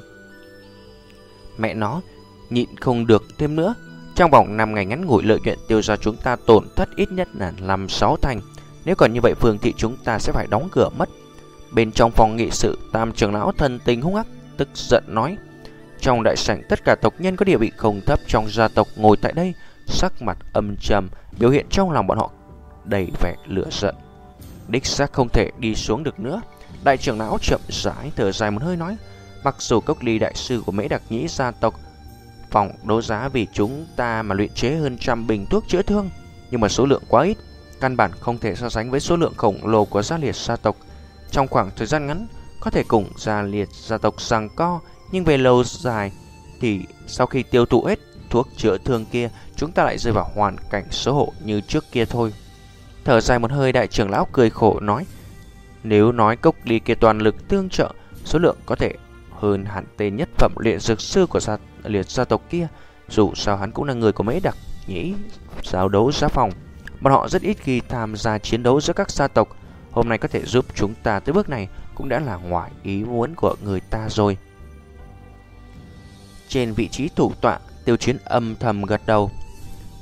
Mẹ nó, nhịn không được thêm nữa. Trong vòng năm ngày ngắn ngủi, lợi nhuận Tiêu gia chúng ta tổn thất ít nhất là năm sáu thành. Nếu còn như vậy, phường thị chúng ta sẽ phải đóng cửa mất. Bên trong phòng nghị sự, Tam trưởng lão thần tình hung ác, tức giận nói. Trong đại sảnh, tất cả tộc nhân có địa vị không thấp trong gia tộc ngồi tại đây, sắc mặt âm trầm, biểu hiện trong lòng bọn họ đầy vẻ lửa giận. Đích xác không thể đi xuống được nữa. Đại trưởng lão chậm rãi thở dài một hơi nói: mặc dù Cốc Ly đại sư của Mễ Đặc Nhĩ gia tộc phòng đấu giá vì chúng ta mà luyện chế hơn trăm bình thuốc chữa thương, nhưng mà số lượng quá ít, căn bản không thể so sánh với số lượng khổng lồ của Gia Liệt gia tộc. Trong khoảng thời gian ngắn có thể cùng Gia Liệt gia tộc giằng co, nhưng về lâu dài thì sau khi tiêu thụ hết thuốc chữa thương kia, chúng ta lại rơi vào hoàn cảnh xấu hổ như trước kia thôi. Thở dài một hơi, đại trưởng lão cười khổ nói: nếu nói Cốc Ly kia toàn lực tương trợ, số lượng có thể hơn hẳn tên nhất phẩm luyện dược sư của Gia Liệt gia tộc kia. Dù sao hắn cũng là người của Mễ Đặc Nhĩ giao đấu giá phòng, bọn họ rất ít khi tham gia chiến đấu giữa các gia tộc. Hôm nay có thể giúp chúng ta tới bước này cũng đã là ngoài ý muốn của người ta rồi. Trên vị trí thủ tọa, Tiêu Chiến âm thầm gật đầu.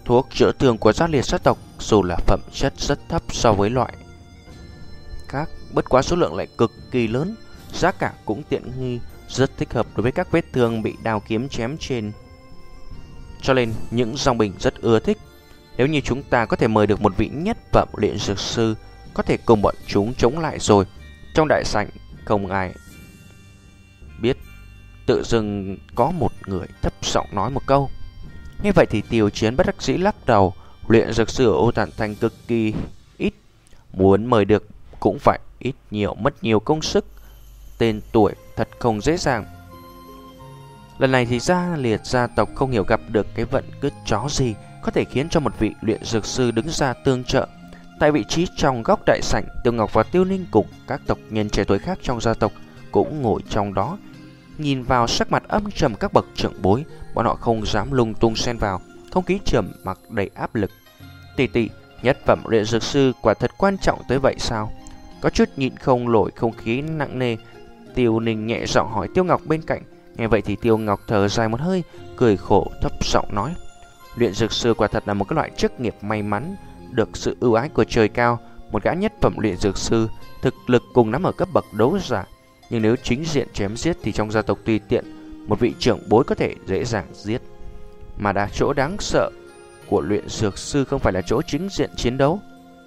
Thuốc chữa thương của Gia Liệt sát tộc dù là phẩm chất rất thấp so với loại khác, bất quá số lượng lại cực kỳ lớn, giá cả cũng tiện nghi, rất thích hợp đối với các vết thương bị đao kiếm chém trên. Cho nên những dòng bình rất ưa thích. Nếu như chúng ta có thể mời được một vị nhất phẩm luyện dược sư, có thể cùng bọn chúng chống lại rồi. Trong đại sảnh không ai biết, tự dưng có một người thấp giọng nói một câu. Như vậy thì Tiêu Chiến bất đắc dĩ lắc đầu. Luyện dược sư ở Ô Tản Thành cực kỳ ít, muốn mời được cũng phải ít nhiều mất nhiều công sức, tên tuổi thật không dễ dàng. Lần này thì Gia Liệt gia tộc không hiểu gặp được cái vận cứt chó gì có thể khiến cho một vị luyện dược sư đứng ra tương trợ. Tại vị trí trong góc đại sảnh, Tiêu Ngọc và Tiêu Ninh cùng các tộc nhân trẻ tuổi khác trong gia tộc cũng ngồi trong đó. Nhìn vào sắc mặt âm trầm các bậc trưởng bối, bọn họ không dám lung tung xen vào, không khí trầm mặc đầy áp lực. Tỷ tỷ, nhất phẩm luyện dược sư quả thật quan trọng tới vậy sao? Có chút nhịn không nổi không khí nặng nề, Tiêu Ninh nhẹ giọng hỏi Tiêu Ngọc bên cạnh. Nghe vậy thì Tiêu Ngọc thở dài một hơi, cười khổ thấp giọng nói: luyện dược sư quả thật là một cái loại chức nghiệp may mắn, được sự ưu ái của trời cao. Một gã nhất phẩm luyện dược sư thực lực cùng nắm ở cấp bậc đấu giả, nhưng nếu chính diện chém giết thì trong gia tộc tùy tiện một vị trưởng bối có thể dễ dàng giết. Mà đá chỗ đáng sợ của luyện dược sư không phải là chỗ chính diện chiến đấu.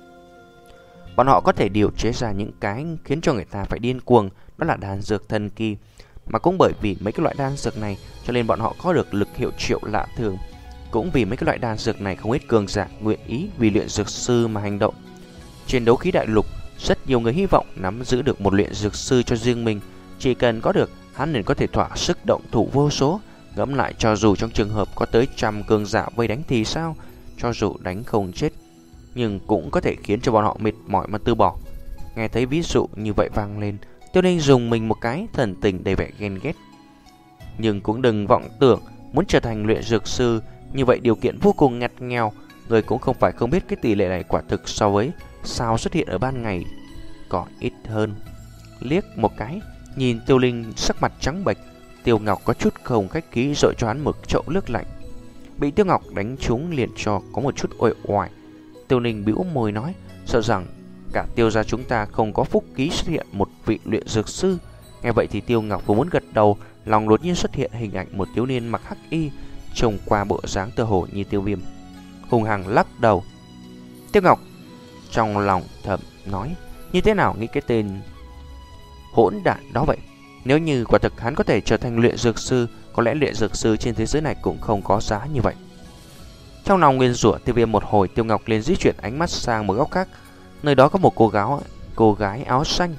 Bọn họ có thể điều chế ra những cái khiến cho người ta phải điên cuồng, đó là đan dược thần kỳ. Mà cũng bởi vì mấy cái loại đan dược này cho nên bọn họ có được lực hiệu triệu lạ thường. Cũng vì mấy cái loại đan dược này không ít cường giả nguyện ý vì luyện dược sư mà hành động. Trên đấu khí đại lục, rất nhiều người hy vọng nắm giữ được một luyện dược sư cho riêng mình. Chỉ cần có được, hắn liền có thể thỏa sức động thủ vô số. Ngẫm lại, cho dù trong trường hợp có tới trăm cường giả vây đánh thì sao? Cho dù đánh không chết, nhưng cũng có thể khiến cho bọn họ mệt mỏi mà từ bỏ. Nghe thấy ví dụ như vậy vang lên, Tiêu Ninh dùng mình một cái, thần tình đầy vẻ ghen ghét. Nhưng cũng đừng vọng tưởng muốn trở thành luyện dược sư, như vậy điều kiện vô cùng ngặt nghèo. Người cũng không phải không biết cái tỷ lệ này quả thực so với sao xuất hiện ở ban ngày còn ít hơn. Liếc một cái, nhìn Tiêu Linh sắc mặt trắng bệch, Tiêu Ngọc có chút không khách khí dội cho hắn một chậu nước lạnh. Bị Tiêu Ngọc đánh trúng liền cho có một chút uể oải. Tiêu Ninh bĩu môi nói, sợ rằng cả Tiêu gia chúng ta không có phúc khí xuất hiện một vị luyện dược sư. Nghe vậy thì Tiêu Ngọc vừa muốn gật đầu, lòng đột nhiên xuất hiện hình ảnh một thiếu niên mặc hắc y, trông qua bộ dáng tơ hồ như Tiêu Viêm. Hùng hằng lắc đầu. Tiêu Ngọc trong lòng thầm nói, như thế nào nghĩ cái tên hỗn đản đó vậy? Nếu như quả thực hắn có thể trở thành luyện dược sư, có lẽ luyện dược sư trên thế giới này cũng không có giá như vậy. Trong lòng nguyên rủa Tiêu Viêm một hồi, Tiêu Ngọc liền di chuyển ánh mắt sang một góc khác. Nơi đó có một cô gái, cô gái áo xanh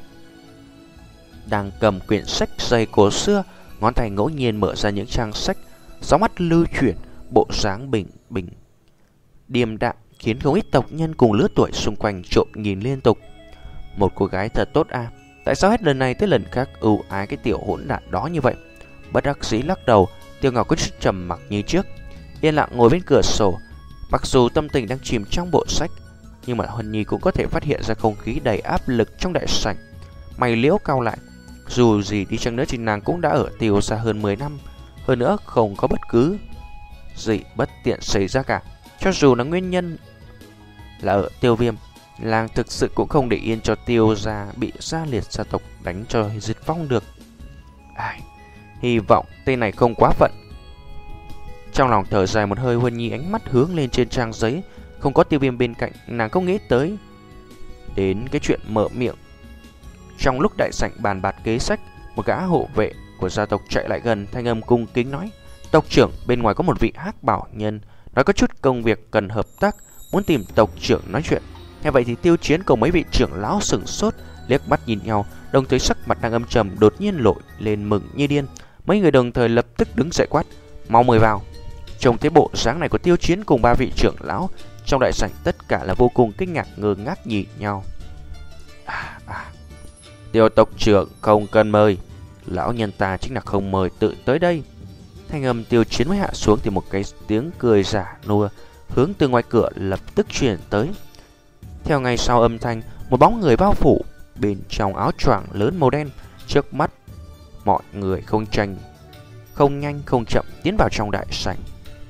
đang cầm quyển sách dày cổ xưa, ngón tay ngẫu nhiên mở ra những trang sách, sóng mắt lưu chuyển, bộ dáng bình bình điềm đạm, khiến không ít tộc nhân cùng lứa tuổi xung quanh trộm nhìn liên tục. Một cô gái thật tốt à, tại sao hết lần này tới lần khác ưu ái cái tiểu hỗn đản đó như vậy? Bất đắc dĩ lắc đầu, Tiêu Ngọc có chút trầm mặc như trước, yên lặng ngồi bên cửa sổ. Mặc dù tâm tình đang chìm trong bộ sách, nhưng mà Huân Nhi cũng có thể phát hiện ra không khí đầy áp lực trong đại sảnh. Mày liễu cau lại, dù gì đi chăng nữa thì nàng cũng đã ở Tiêu gia hơn mười năm, hơn nữa không có bất cứ gì bất tiện xảy ra cả. Cho dù là nguyên nhân là ở Tiêu Viêm, làng thực sự cũng không để yên cho Tiêu gia bị Gia Liệt gia tộc đánh cho diệt vong được. Ai, hy vọng tên này không quá phận. Trong lòng thở dài một hơi, Huân Nhi ánh mắt hướng lên trên trang giấy. Không có Tiêu Viêm bên cạnh, nàng không nghĩ tới đến cái chuyện mở miệng. Trong lúc đại sảnh bàn bạc kế sách, một gã hộ vệ của gia tộc chạy lại gần, thanh âm cung kính nói, tộc trưởng, bên ngoài có một vị hắc bảo nhân, nói có chút công việc cần hợp tác, muốn tìm tộc trưởng nói chuyện. Nghe vậy thì Tiêu Chiến cùng mấy vị trưởng lão sửng sốt, liếc mắt nhìn nhau, đồng thời sắc mặt đang âm trầm đột nhiên nổi lên mừng như điên. Mấy người đồng thời lập tức đứng dậy quát, mau mời vào. Trông thấy bộ dáng này của Tiêu Chiến cùng ba vị trưởng lão, trong đại sảnh tất cả là vô cùng kinh ngạc ngơ ngác nhìn nhau. À, à, Tiêu tộc trưởng không cần mời, lão nhân ta chính là không mời tự tới đây. Thanh âm Tiêu Chiến mới hạ xuống thì một cái tiếng cười giả nua hướng từ ngoài cửa lập tức truyền tới. Theo ngay sau âm thanh, một bóng người bao phủ bên trong áo choàng lớn màu đen. Trước mắt mọi người không tranh, không nhanh không chậm tiến vào trong đại sảnh.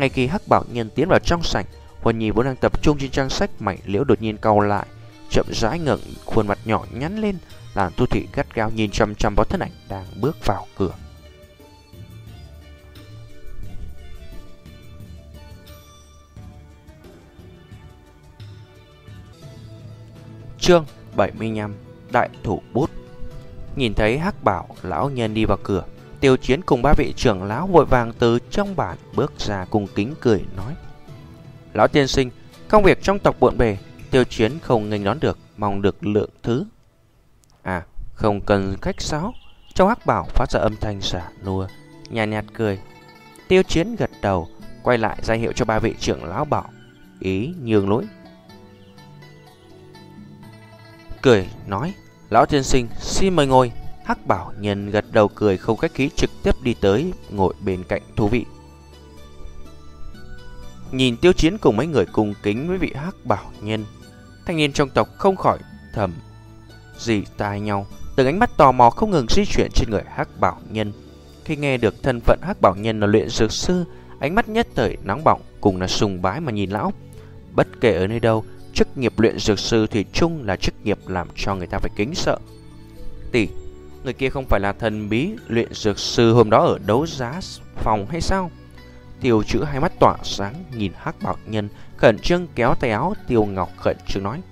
Ngay khi Hắc Bảo Nhân tiến vào trong sảnh, Huân Nhi vốn đang tập trung trên trang sách, mày liễu đột nhiên cau lại, chậm rãi ngẩng khuôn mặt nhỏ nhắn lên, làm Thu Thị gắt gao nhìn chăm chăm vào thân ảnh đang bước vào cửa. Chương bảy mươi lăm: Đại thủ bút. Nhìn thấy Hắc Bảo lão nhân đi vào cửa, Tiêu Chiến cùng ba vị trưởng lão vội vàng từ trong bản bước ra, cung kính cười nói: Lão tiên sinh, công việc trong tộc bộn bề, Tiêu Chiến không nghênh đón được, mong được lượng thứ. À, không cần khách sáo. Trong Hắc Bảo phát ra âm thanh giả nua, nhàn nhạt, nhạt cười. Tiêu Chiến gật đầu, quay lại ra hiệu cho ba vị trưởng lão bảo ý nhường lối, cười nói: Lão tiên sinh, xin mời ngồi. Hắc Bảo Nhân gật đầu cười không khách khí, trực tiếp đi tới ngồi bên cạnh Thú Vị. Nhìn Tiêu Chiến cùng mấy người cùng kính với vị Hắc Bảo Nhân, thanh niên trong tộc không khỏi thầm dì tai nhau, từng ánh mắt tò mò không ngừng di chuyển trên người Hắc Bảo Nhân. Khi nghe được thân phận Hắc Bảo Nhân là luyện dược sư, ánh mắt nhất thời nóng bỏng, cùng là sùng bái mà nhìn lão. Bất kể ở nơi đâu, chức nghiệp luyện dược sư thì chung là chức nghiệp làm cho người ta phải kính sợ. Tỷ, người kia không phải là thần bí luyện dược sư hôm đó ở đấu giá phòng hay sao? Tiêu Chữ hai mắt tỏa sáng nhìn Hắc Bảo Nhân, khẩn trương kéo tay áo Tiêu Ngọc, khẩn trương nói: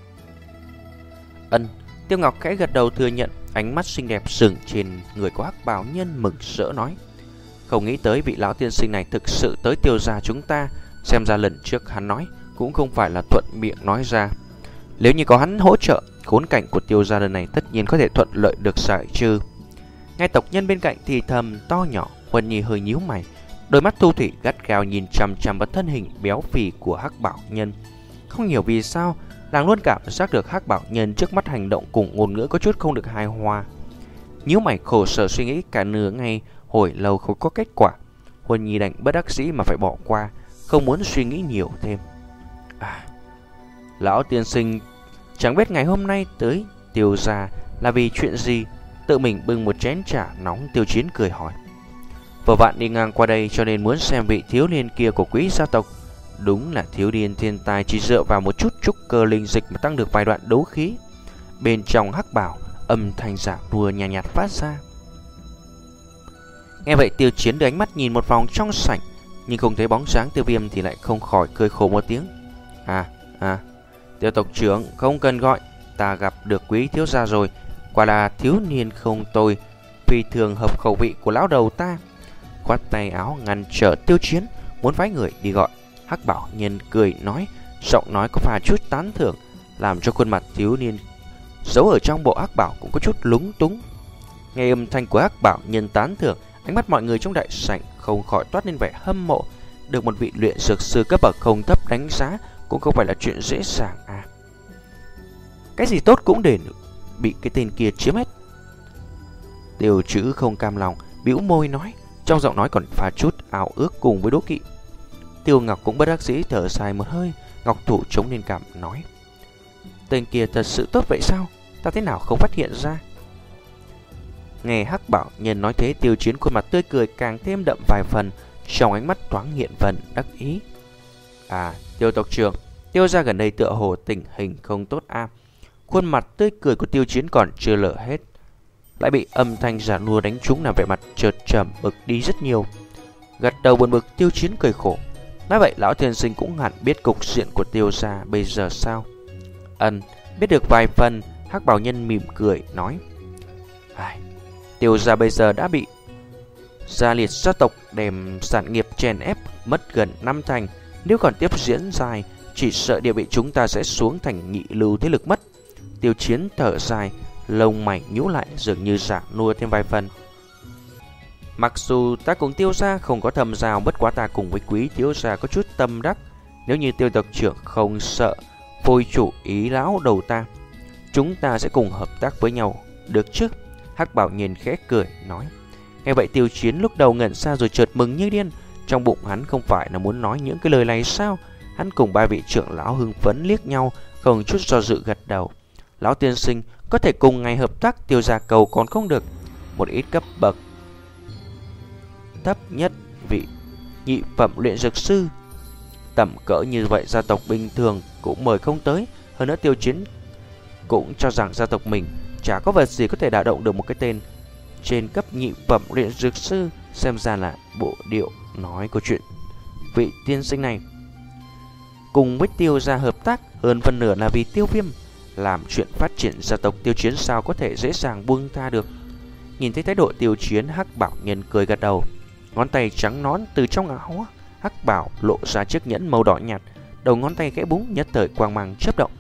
Ân. Tiêu Ngọc khẽ gật đầu thừa nhận, ánh mắt xinh đẹp sừng trên người của Hắc Bảo Nhân, mừng rỡ nói: Không nghĩ tới vị lão tiên sinh này thực sự tới Tiêu gia chúng ta. Xem ra lần trước hắn nói cũng không phải là thuận miệng nói ra. Nếu như có hắn hỗ trợ, khốn cảnh của Tiêu gia lần này tất nhiên có thể thuận lợi được giải trừ. Ngay tộc nhân bên cạnh thì thầm to nhỏ, Huân Nhi hơi nhíu mày, đôi mắt Thu Thủy gắt gao nhìn chằm chằm vào thân hình béo phì của Hắc Bảo Nhân. Không hiểu vì sao, nàng luôn cảm giác được Hắc Bảo Nhân trước mắt hành động cùng ngôn ngữ có chút không được hài hòa. Nhíu mày khổ sở suy nghĩ cả nửa ngày, hồi lâu không có kết quả. Huân Nhi đành bất đắc dĩ mà phải bỏ qua, không muốn suy nghĩ nhiều thêm. À, lão tiên sinh, chẳng biết ngày hôm nay tới Tiêu gia là vì chuyện gì? Tự mình bưng một chén trà nóng, Tiêu Chiến cười hỏi. Vừa vặn đi ngang qua đây cho nên muốn xem vị thiếu niên kia của quý gia tộc. Đúng là thiếu niên thiên tài, chỉ dựa vào một chút trúc cơ linh dịch mà tăng được vài đoạn đấu khí. Bên trong Hắc Bảo, âm thanh giả đùa nhạt nhạt phát ra. Nghe vậy Tiêu Chiến đưa ánh mắt nhìn một vòng trong sảnh, nhưng không thấy bóng dáng Tiêu Viêm thì lại không khỏi cười khổ một tiếng. À, à, Tiêu tộc trưởng không cần gọi, ta gặp được quý thiếu gia rồi. Quả là thiếu niên không tồi, phi thường hợp khẩu vị của lão đầu ta. Khoát tay áo ngăn trở Tiêu Chiến, muốn phái người đi gọi. Hắc Bảo Nhân cười nói, giọng nói có pha chút tán thưởng, làm cho khuôn mặt thiếu niên giấu ở trong bộ Hắc Bảo cũng có chút lúng túng. Nghe âm thanh của Hắc Bảo Nhân tán thưởng, ánh mắt mọi người trong đại sảnh không khỏi toát lên vẻ hâm mộ. Được một vị luyện dược sư cấp bậc không thấp đánh giá cũng không phải là chuyện dễ dàng à. Cái gì tốt cũng để bị cái tên kia chiếm hết. Tiêu Chữ không cam lòng, bĩu môi nói, trong giọng nói còn pha chút ảo ước cùng với đố kỵ. Tiêu Ngọc cũng bất đắc dĩ thở dài một hơi, ngọc thủ chống lên cằm nói, tên kia thật sự tốt vậy sao? Ta thế nào không phát hiện ra? Nghe Hắc Bảo Nhân nói thế, Tiêu Chiến khuôn mặt tươi cười càng thêm đậm vài phần, trong ánh mắt thoáng hiện phần đắc ý. À, Tiêu tộc trưởng, Tiêu gia gần đây tựa hồ tình hình không tốt a. À. Khuôn mặt tươi cười của Tiêu Chiến còn chưa lở hết, lại bị âm thanh giả nua đánh trúng, làm vẻ mặt chợt trầm bực đi rất nhiều. Gật đầu buồn bực, Tiêu Chiến cười khổ. Nói vậy lão thiên sinh cũng hẳn biết cục diện của Tiêu gia bây giờ sao? Ân, biết được vài phần. Hắc Bảo Nhân mỉm cười nói, ai, Tiêu gia bây giờ đã bị gia liệt gia tộc đem sản nghiệp chèn ép mất gần năm thành. Nếu còn tiếp diễn dài, chỉ sợ địa vị chúng ta sẽ xuống thành nhị lưu thế lực mất. Tiêu Chiến thở dài, lông mày nhíu lại, dường như giả nua thêm vài phần. Mặc dù ta cùng Tiêu gia không có thâm giao, bất quá ta cùng với quý thiếu gia có chút tâm đắc. Nếu như Tiêu tộc trưởng không sợ phôi chủ ý lão đầu ta, chúng ta sẽ cùng hợp tác với nhau, được chứ? Hắc Bảo Nhân khẽ cười nói. Nghe vậy Tiêu Chiến lúc đầu ngẩn ra rồi chợt mừng như điên. Trong bụng hắn không phải là muốn nói những cái lời này sao? Hắn cùng ba vị trưởng lão hưng phấn liếc nhau, không chút do dự gật đầu. Lão tiên sinh, có thể cùng ngày hợp tác Tiêu gia cầu còn không được. Một ít cấp bậc thấp nhất vị nhị phẩm luyện dược sư. Tầm cỡ như vậy gia tộc bình thường cũng mời không tới. Hơn nữa Tiêu Chiến cũng cho rằng gia tộc mình chả có vật gì có thể đả động được một cái tên trên cấp nhị phẩm luyện dược sư. Xem ra là bộ điệu nói câu chuyện vị tiên sinh này cùng với Tiêu gia hợp tác hơn phần nửa là vì Tiêu Viêm. Làm chuyện phát triển gia tộc Tiêu Chiến sao có thể dễ dàng buông tha được. Nhìn thấy thái độ Tiêu Chiến, Hắc Bảo Nhân cười gật đầu. Ngón tay trắng nõn từ trong áo Hắc Bảo lộ ra chiếc nhẫn màu đỏ nhạt. Đầu ngón tay khẽ búng, nhất thời quang mang chớp động.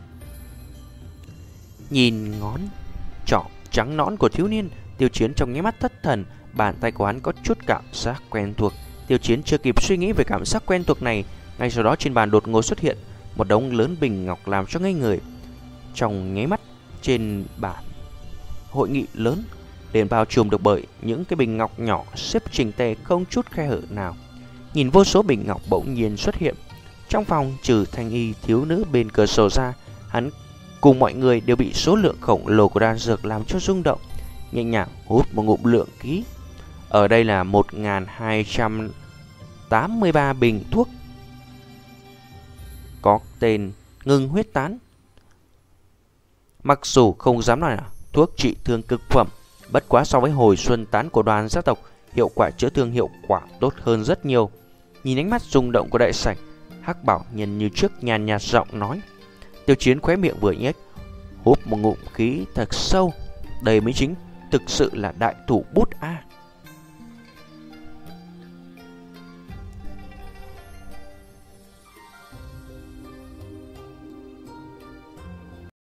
Nhìn ngón trỏ trắng nõn của thiếu niên, Tiêu Chiến trong nháy mắt thất thần. Bàn tay của hắn có chút cảm giác quen thuộc. Tiêu Chiến chưa kịp suy nghĩ về cảm giác quen thuộc này, ngay sau đó trên bàn đột ngột xuất hiện một đống lớn bình ngọc làm cho ngây người. Trong nháy mắt, trên bàn hội nghị lớn liền bao trùm được bởi những cái bình ngọc nhỏ xếp chỉnh tề không chút khe hở nào. Nhìn vô số bình ngọc bỗng nhiên xuất hiện trong phòng, trừ Thanh Y thiếu nữ bên cửa sổ ra, hắn cùng mọi người đều bị số lượng khổng lồ của đan dược làm cho rung động. Nhẹ nhàng hút một ngụm lượng khí. Ở đây là một nghìn hai trăm tám mươi ba bình thuốc có tên ngưng huyết tán. Mặc dù không dám nói là thuốc trị thương cực phẩm, bất quá so với hồi xuân tán của đoàn gia tộc, hiệu quả chữa thương hiệu quả tốt hơn rất nhiều. Nhìn ánh mắt rung động của đại sảnh, Hắc Bảo Nhân như trước nhàn nhạt giọng nói. Tiêu Chiến khóe miệng vừa nhếch, hút một ngụm khí thật sâu. Đây mới chính thực sự là đại thủ bút a.